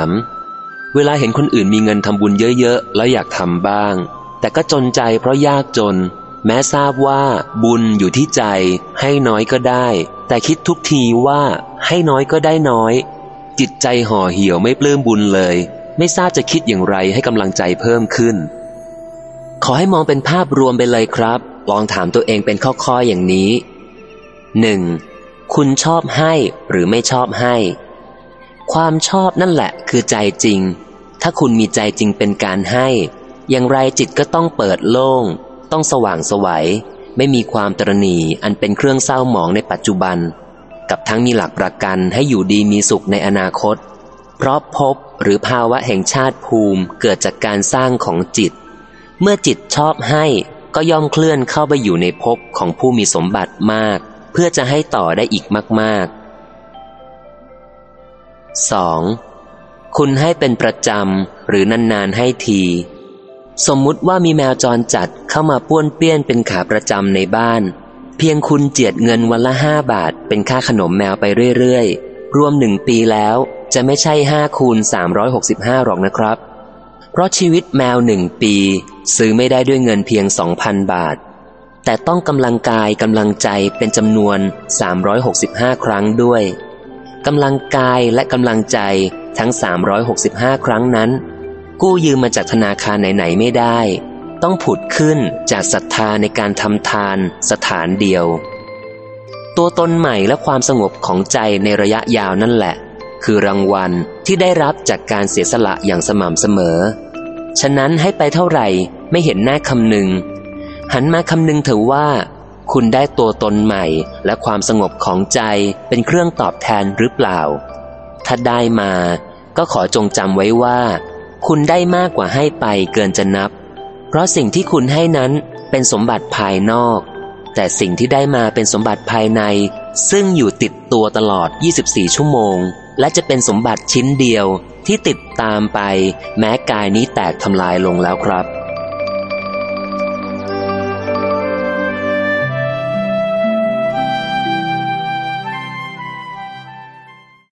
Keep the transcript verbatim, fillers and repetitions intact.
ามเวลาเห็นคนอื่นมีเงินทำบุญเยอะๆแล้วอยากทำบ้างแต่ก็จนใจเพราะยากจนแม้ทราบว่าบุญอยู่ที่ใจให้น้อยก็ได้แต่คิดทุกทีว่าให้น้อยก็ได้น้อยจิตใจห่อเหี่ยวไม่ปลื้มบุญเลยไม่ทราบจะคิดอย่างไรให้กำลังใจเพิ่มขึ้นขอให้มองเป็นภาพรวมไปเลยครับลองถามตัวเองเป็นข้อๆอย่างนี้ หนึ่ง. คุณชอบให้หรือไม่ชอบให้ความชอบนั่นแหละคือใจจริงถ้าคุณมีใจจริงเป็นการให้อย่างไรจิตก็ต้องเปิดโล่งต้องสว่างไสวไม่มีความตระหนี่อันเป็นเครื่องเศร้าหมองในปัจจุบันกับทั้งมีหลักประกันให้อยู่ดีมีสุขในอนาคตเพราะภพหรือภาวะแห่งชาติภูมิเกิดจากการสร้างของจิตเมื่อจิตชอบให้ก็ย่อมเคลื่อนเข้าไปอยู่ในภพของผู้มีสมบัติมากเพื่อจะให้ต่อได้อีกมากๆ สอง. คุณให้เป็นประจำหรือนานๆให้ทีสมมุติว่ามีแมวจรจัดเข้ามาป้วนเปี้ยนเป็นขาประจำในบ้านเพียงคุณเจียดเงินวันละห้าบาทเป็นค่าขนมแมวไปเรื่อยๆรวมหนึ่งปีแล้วจะไม่ใช่ห้าคูณสามร้อยหกสิบห้าหรอกนะครับเพราะชีวิตแมวหนึ่งปีซื้อไม่ได้ด้วยเงินเพียง สองพัน บาทแต่ต้องกำลังกายกำลังใจเป็นจำนวนสามร้อยหกสิบห้าครั้งด้วยกำลังกายและกำลังใจทั้งสามร้อยหกสิบห้าครั้งนั้นกู้ยืมมาจากธนาคารไหนๆไม่ได้ต้องผุดขึ้นจากศรัทธาในการทำทานสถานเดียวตัวตนใหม่และความสงบของใจในระยะยาวนั่นแหละคือรางวัลที่ได้รับจากการเสียสละอย่างสม่ำเสมอฉะนั้นให้ไปเท่าไหร่ไม่เห็นหน้าคำนึงหันมาคำนึงเถอะว่าคุณได้ตัวตนใหม่และความสงบของใจเป็นเครื่องตอบแทนหรือเปล่าถ้าได้มาก็ขอจงจำไว้ว่าคุณได้มากกว่าให้ไปเกินจะนับเพราะสิ่งที่คุณให้นั้นเป็นสมบัติภายนอกแต่สิ่งที่ได้มาเป็นสมบัติภายในซึ่งอยู่ติดตัวตลอดยี่สิบสี่ชั่วโมงและจะเป็นสมบัติชิ้นเดียวที่ติดตามไปแม้กายนี้แตกทำลายลงแล้วครับ